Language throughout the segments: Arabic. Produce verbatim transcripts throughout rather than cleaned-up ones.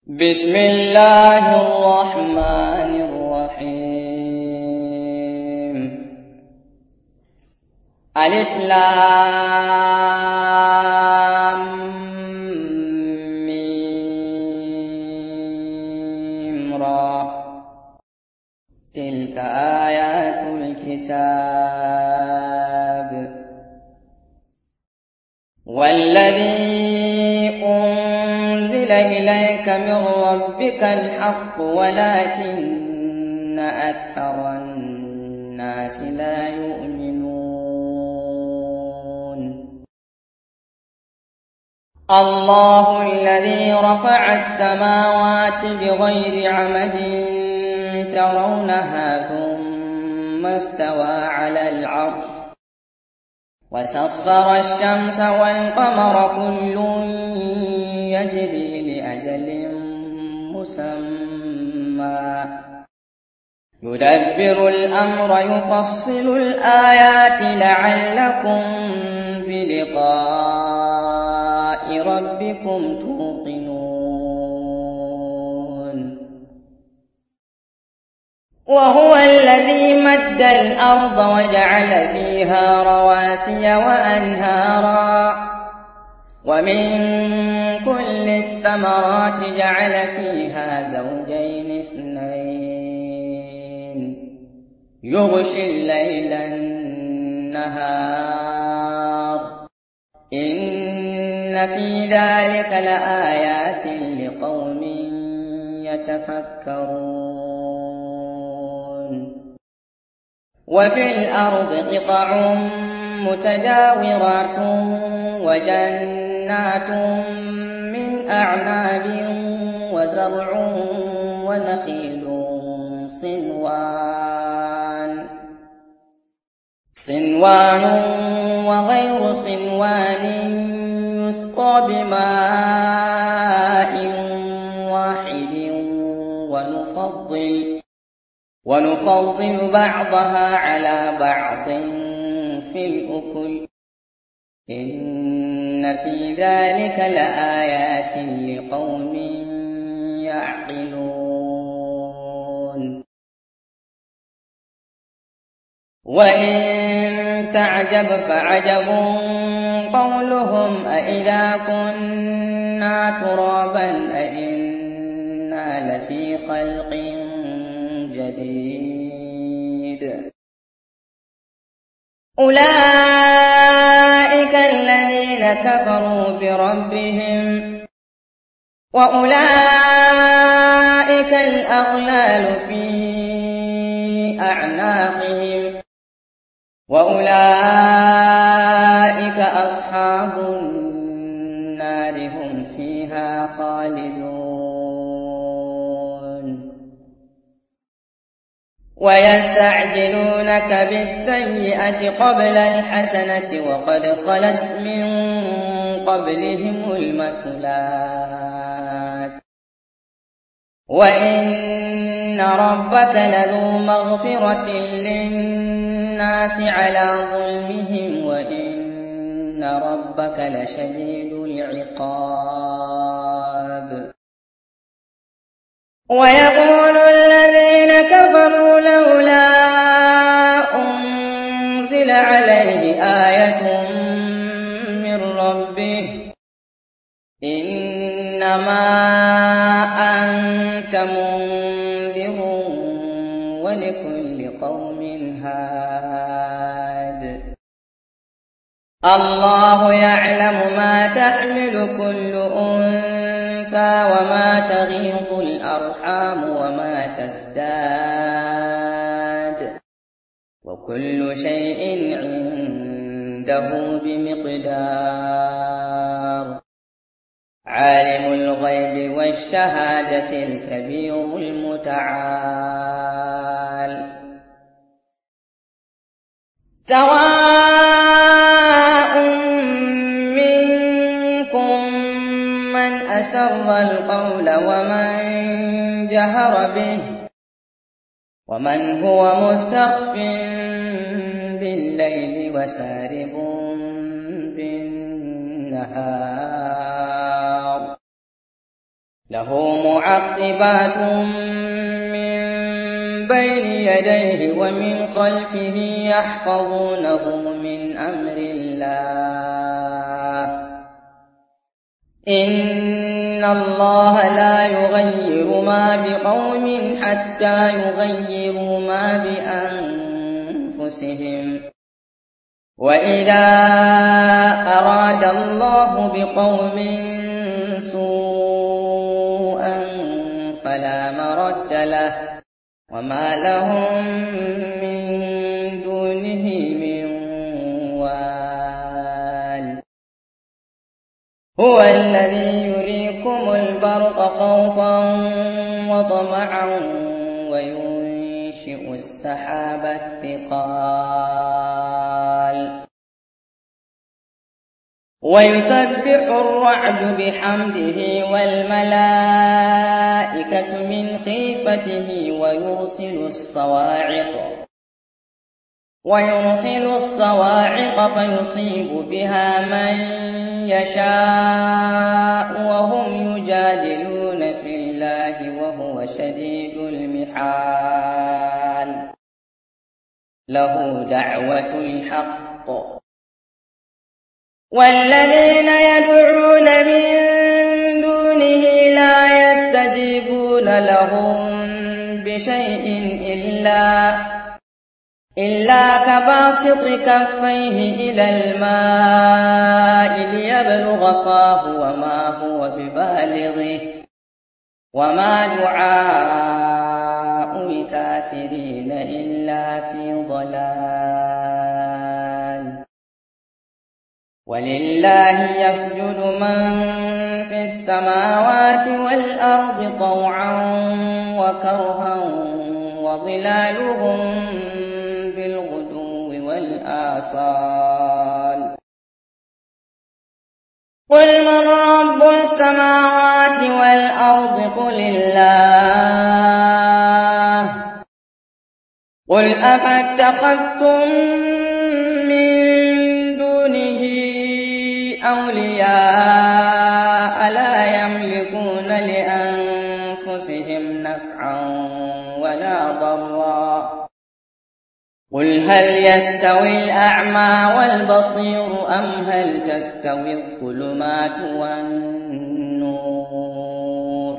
بسم الله الرحمن الرحيم. ألف لام ميم را. تلك آيات الكتاب. والذي أنزل إليك من ربك الحق ولكن أكثر الناس لا يؤمنون. الله الذي رفع السماوات بغير عمد ترونها ثم استوى على العرش وسخر الشمس والقمر كل يجري لأجل مسمى يدبر الأمر يفصل الآيات لعلكم بلقاء ربكم توقنون. وهو الذي مد الأرض وجعل فيها رواسي وأنهارا ومن كل الثمرات جعل فيها زوجين اثنين يغشي الليل النهار إن في ذلك لآيات لقوم يتفكرون. وفي الأرض قطع متجاورات وجنات من أعناب وزرع ونخيل صنوان صنوان وغير صنوان يسقى بماء واحد ونفضل ونفضل بعضها على بعض في الأكل إن في ذلك لآيات لقوم يعقلون. وإن تعجب فعجب قولهم أإذا كنا ترابا أإنا لفي خلق جديد. أولئك الذين كفروا بربهم وأولئك الأغلال في أعناقهم وأولئك أصحاب النار هم فيها خالدون. ويستعجلونك بالسيئة قبل الحسنة وقد خلت من قبلهم المثلات وإن ربك لذو مغفرة للناس على ظلمهم وإن ربك لشديد العقاب. ويقول الذين كفروا لولا أنزل عليه آية من ربه إنما أنت منذر ولكل قوم هاد. الله يعلم ما تحمل كل أنثى وما تغيض الأرحام وما تزداد وكل شيء عنده بمقدار. عالم الغيب والشهادة الكبير المتعال. سواء منكم من أسر القول ومن جهر به ومن هو مستخف بالليل وسارب بالنهار. له معقبات من بين يديه ومن خلفه يحفظونه من أمر الله إن الله لا يغير ما بقوم حتى يغيروا ما بأنفسهم وإذا أراد الله بقوم سوءا فلا مرد له وما لهم من دونه من وال هو الذي يريكم البرق خوفا وطمعا وينشئ السحاب الثقال ويسبح الرعد بحمده والملائكة من خيفته ويرسل الصواعق ويرسل الصواعق فيصيب بها من يشاء وهم يجادلون في الله وهو شديد المحال له دعوة الحق والذين يدعون من دونه لا يستجيبون لهم بشيء إلا إلا كباسط كفيه إلى الماء ليبلغ فاه وما هو ببالغه وما دعاء الكافرين إلا في ضلال ولله يسجد من في السماوات والأرض طوعا وكرها وظلالهم بالغدو والآصال قل من رب السماوات والأرض قل الله قل أفاتخذتم من دونه أولياء لا يملكون لأنفسهم نفعا ولا ضرا قل هل يستوي الأعمى والبصير أم هل تستوي الظلمات والنور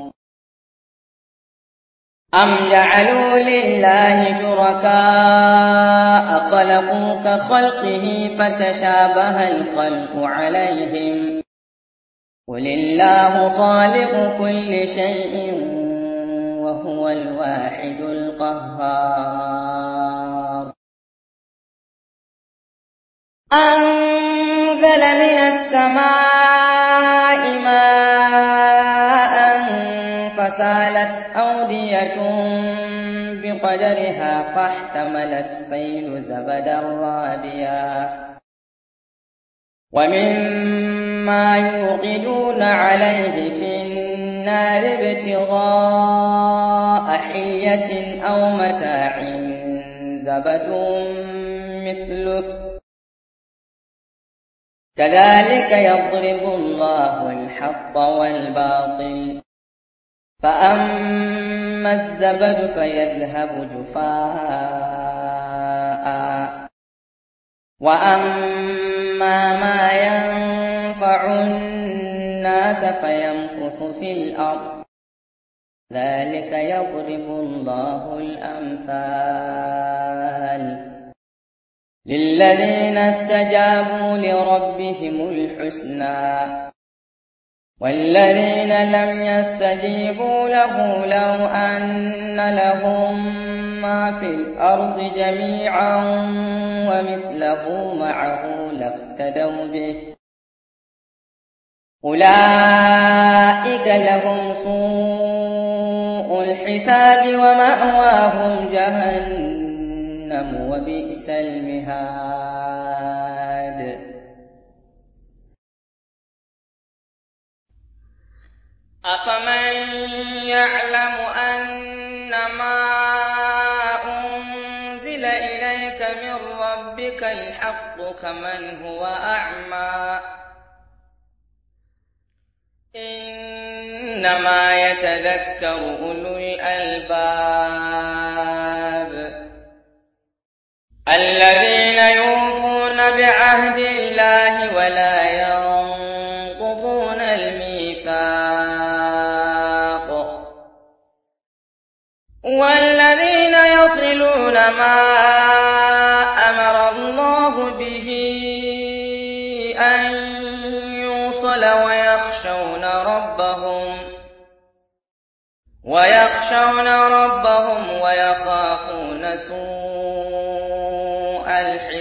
أم جعلوا لله شركاء خلقوا كخلقه فتشابه الخلق عليهم قل الله خالق كل شيء وهو الواحد القهار أنزل من السماء ماء فسالت أودية بقدرها فاحتمل السيل زبدا رابيا ومما يوقدون عليه في النار ابتغاء حلية أو متاع زبد مثله كذلك يضرب الله الحق والباطل فأما الزبد فيذهب جفاء وأما ما ينفع الناس فيمكث في الأرض ذلك يضرب الله الأمثال للذين استجابوا لربهم الحسنى والذين لم يستجيبوا له لو أن لهم ما في الأرض جميعا ومثله معه لافتدوا به أولئك لهم سوء الحساب ومأواهم جهنم وبئس المهاد أفمن يعلم أنما أنزل إليك من ربك الحق كمن هو أعمى إنما إنما يتذكر أولو الألباب الذين يوفون بعهد الله ولا ينقضون الميثاق والذين يصلون ما أمر الله به أن يوصل ويخشون ربهم ويخشون ربهم ويخافون سوء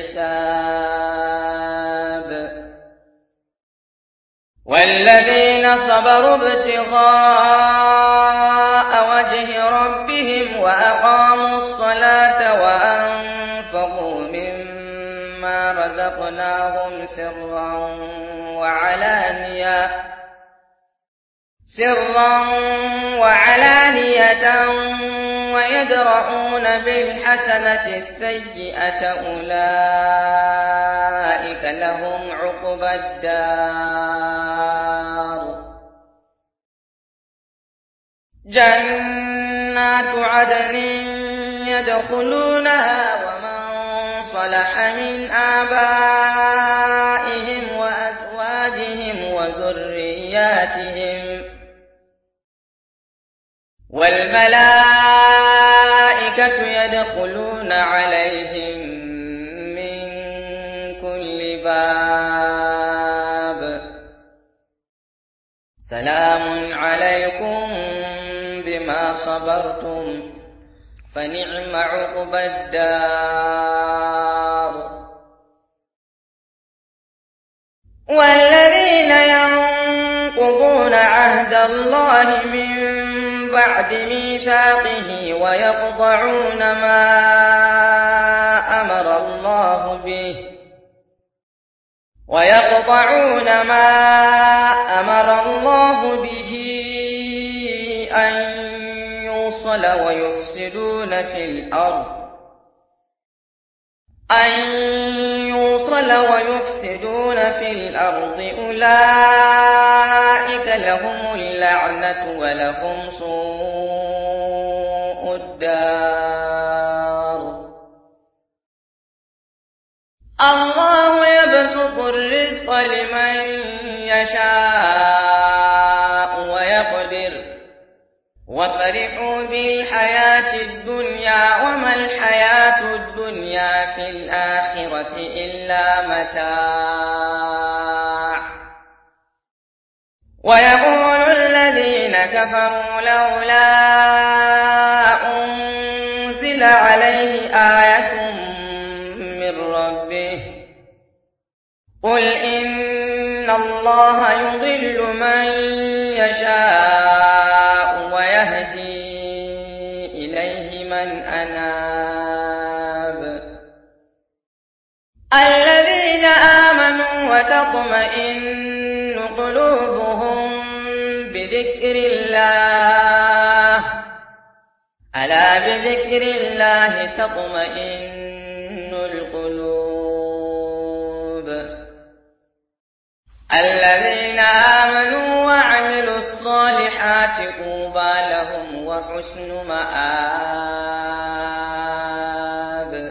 الحساب والذين صبروا ابتغاء وجه ربهم وأقاموا الصلاة وأنفقوا مما رزقناهم سرا وعلانية سرا وعلانية ويدرؤون بالحسنة السيئة أولئك لهم عقبى الدار جنات عدن يدخلونها ومن صلح من آبائهم وأزواجهم وذرياتهم والملائكة يدخلون عليهم من كل باب سلام عليكم بما صبرتم فنعم عقبى الدار والذين ينقضون عهد الله من بعد ميثاقه ويقطعون ما أمر الله به ويقطعون ما أمر الله به أن يوصل ويفسدون في الأرض أن يوصل ويفسدون في الأرض أولئك لهم اللعنة ولهم سوء الدار الله يبسط الرزق لمن يشاء ويقدر وفرحوا بالحياة الدنيا وما الحياة الدنيا في الآخرة إلا متاع ويقول الذين كفروا لولا أنزل عليه آية من ربه قل إن الله يضل من يشاء ويهدي إليه من أناب الذين آمنوا وتطمئن قلوبهم بذكر الله ألا بذكر الله تطمئن القلوب الذين آمنوا وعملوا الصالحات طوبى لهم وحسن مآب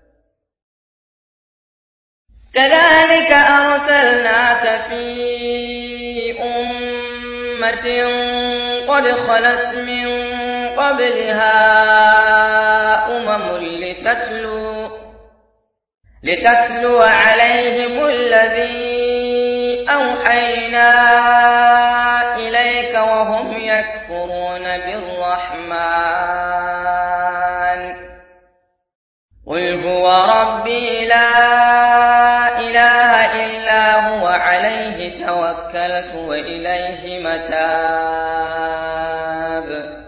كذلك أرسلناك في أمة قد خلت من قبلها أمم لتتلو لتتلو عليهم الذي أوحينا إليك وهم يكفرون بالرحمن قل هو ربي لا إله إلا هو عليه توكلت وإليه متاب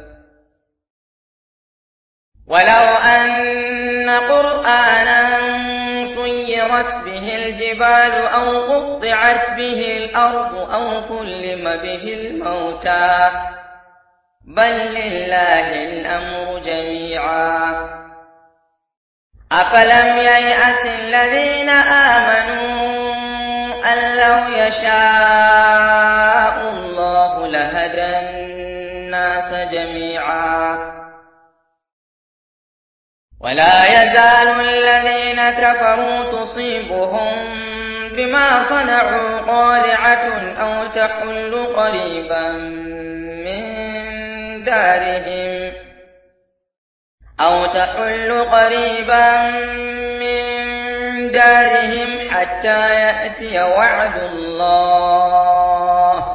ولو أن قرآنا سيرت به الجبال أو قطعت به الأرض أو كلم به الموتى بل لله الأمر جميعا أفلم ييأس الذين آمنوا أن لو يشاء الله لهدى الناس جميعا. ولا يزال الذين كفروا تصيبهم بما صنعوا قارعة أو تحل قريبا من دارهم أو تحل قريبا من دارهم حتى يأتي وعد الله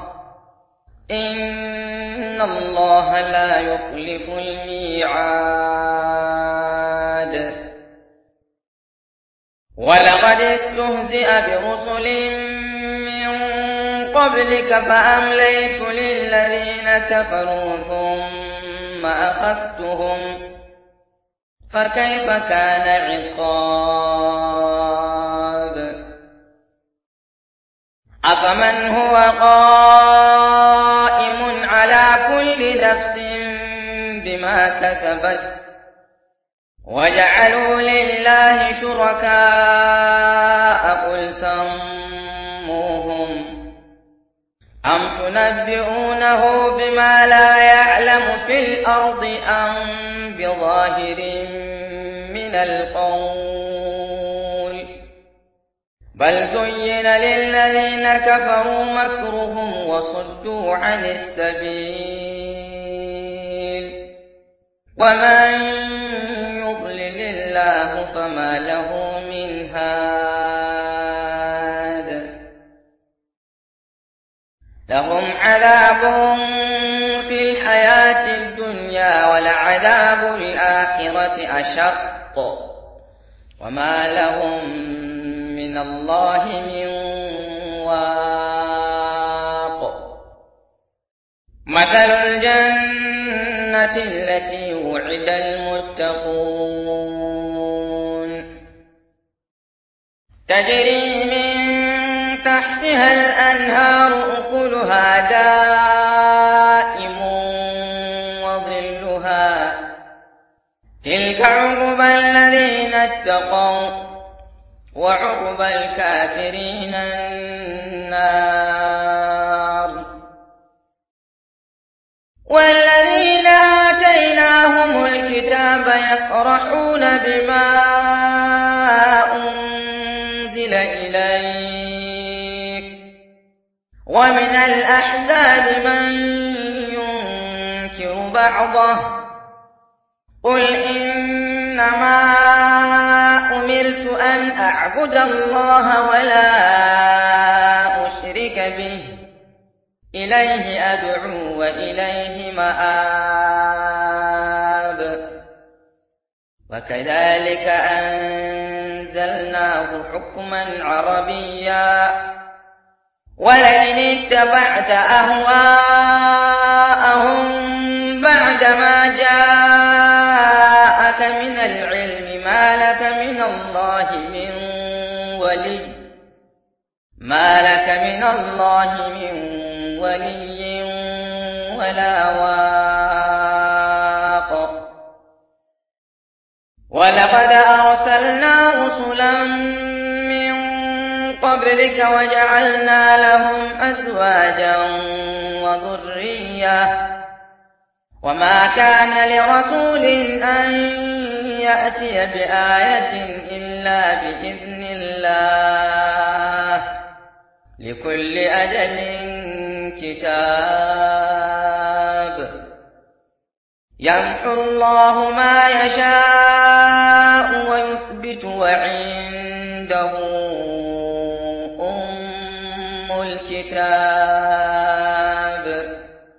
إن الله لا يخلف الميعاد. ولقد استهزئ برسل من قبلك فأمليت للذين كفروا ثم أخذتهم فكيف كان عقاب. أفمن هو قائم على كل نفس بما كسبت وجعلوا لله شركاء قل سموهم أم تنبئونه بما لا يعلم في الأرض أم بظاهر من القول بل زين للذين كفروا مكرهم وصدوا عن السبيل ومن يضلل الله فما له من هاد. لهم عذاب في الحياة الدنيا ولعذاب الآخرة أشق وما لهم من الله من واق. مثل الجنة التي وعد المتقون تجري من تحتها الأنهار أكلها دائم وظلها تلك عقبى الذين اتقوا وعقبى الكافرين النار. والذين آتيناهم الكتاب يفرحون بما أنزل إليك ومن الأحزاب من ينكر بعضه قل إنما أمرت أن أعبد الله ولا أشرك به إليه أدعو وإليه مآب. وكذلك أنزلناه حكما عربيا ولئن اتبعت أهواءهم بعدما جاءك من العلم ما لك من الله من ولي ما لك من الله من ولي ولا واق. ولقد أرسلنا رسلا من قبلك وجعلنا لهم أزواجا وذرية وما كان لرسول أن يأتي بآية إلا بإذن الله لكل أجل كتاب. يمحو الله ما يشاء ويثبت وعنده أم الكتاب.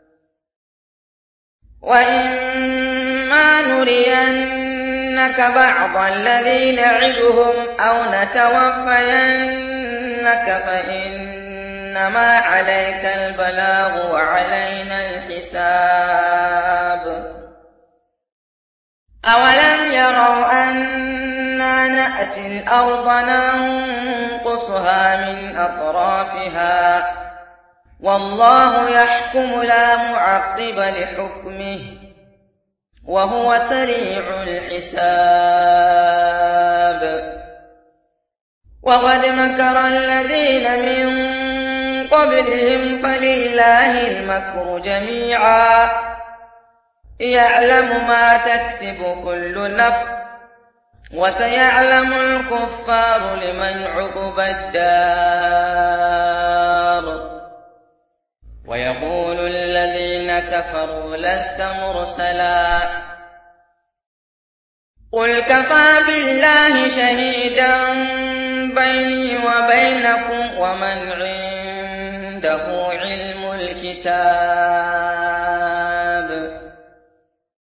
وإما نرينك بعض الذي نعدهم أو نتوفينك فإنما عليك البلاغ وعلينا الحساب. أولم يروا أنا نأتي الأرض ننقصها من أطرافها والله يحكم لا معقب لحكمه وهو سريع الحساب. وقد مكر الذين من قبلهم فلله المكر جميعا يعلم ما تكسب كل نفس وسيعلم الكفار لمن عقبى الدار ويقول الذين كفروا لست مرسلا قل كفى بالله شهيدا بيني وبينكم ومن عنده علم الكتاب